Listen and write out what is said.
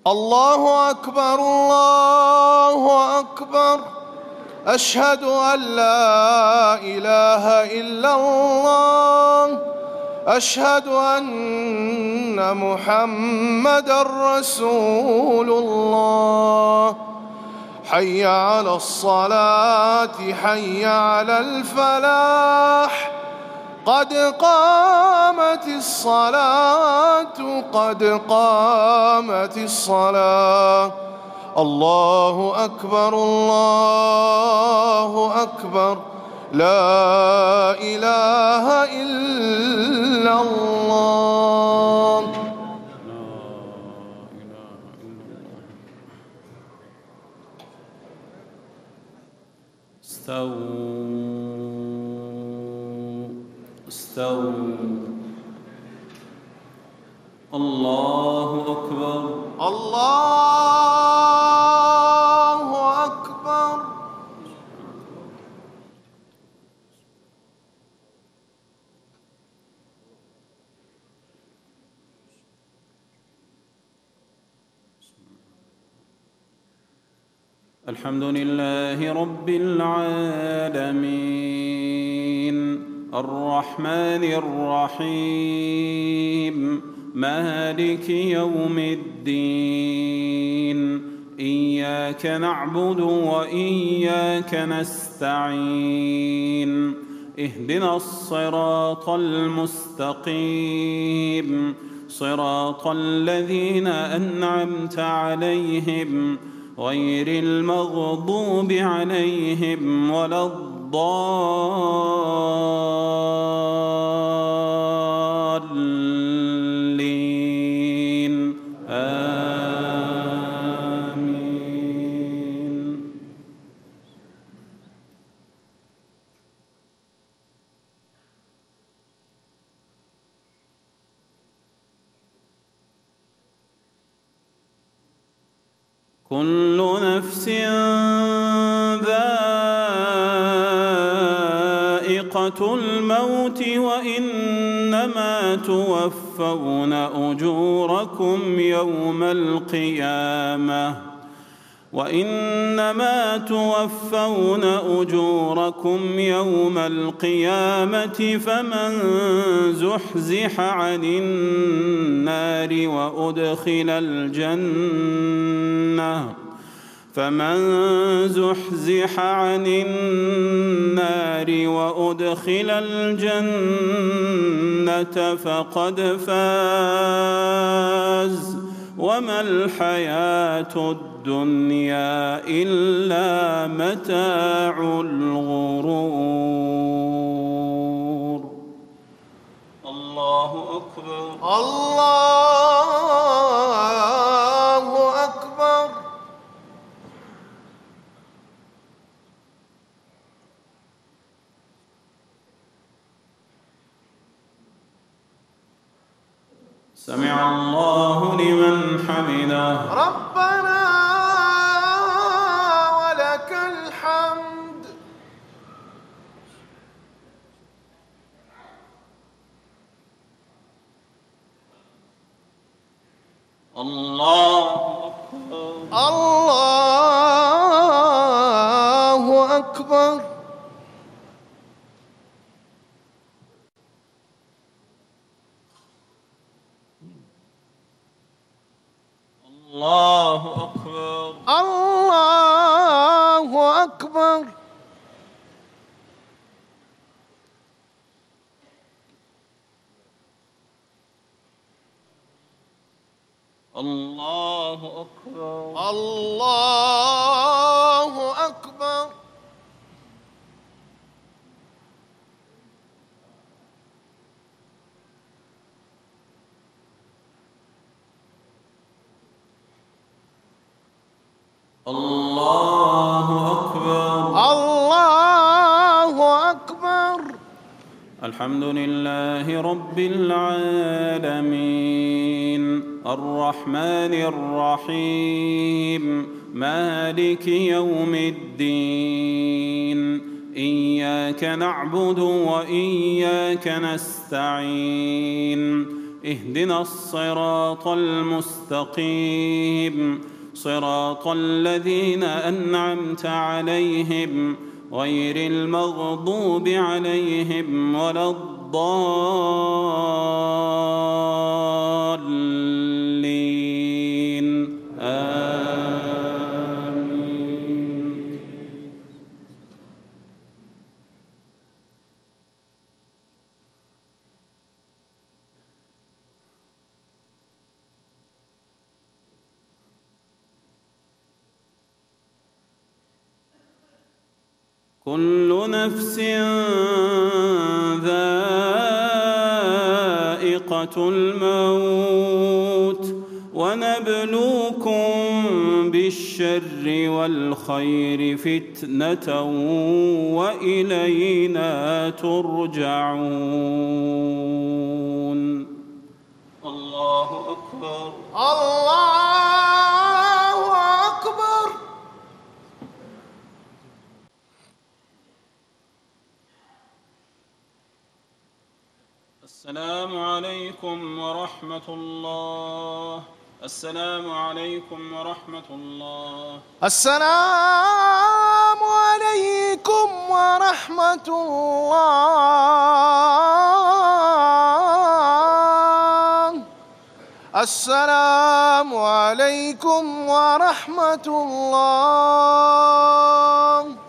الله أكبر الله أكبر. أشهد أن لا إله إلا الله. أشهد أن محمدًا رسول الله. حي على الصلاة حي على الفلاح. قد قامت الصلاة قد قامت الصلاة. الله أكبر الله أكبر. لا إله إلا الله. استووا. الله أكبر الله أكبر. الحمد لله رب العالمين الرحمن الرحيم مالك يوم الدين. إياك نعبد وإياك نستعين. اهدنا الصراط المستقيم صراط الذين أنعمت عليهم غير المغضوب عليهم ولا الضالين. آمين. كل نفس ذائقة الموت وإنما توفون أجوركم يوم القيامة فمن زحزح عن النار وأدخل الجنة فقد فاز. وما الحياة الدنيا إلا متاع الغرور. الله أكبر الله أكبر. سمع الله لمن حمده. ربنا ولك الحمد. الله أكبر الله أكبر. الله أكبر الله أكبر. الله أكبر الله أكبر. الله أكبر الله أكبر. الحمد لله رب العالمين الرحمن الرحيم مالك يوم الدين. إياك نعبد وإياك نستعين. اهدنا الصراط المستقيم صراط الذين أنعمت عليهم غير المغضوب عليهم ولا الضالين آمين. كل نفس ذائقة الموت ونبلوكم بالشر والخير فتنة وإلينا ترجعون. الله أكبر. الله أكبر. السلام عليكم ورحمة الله. السلام عليكم ورحمة الله. السلام عليكم ورحمة الله. السلام عليكم ورحمة الله.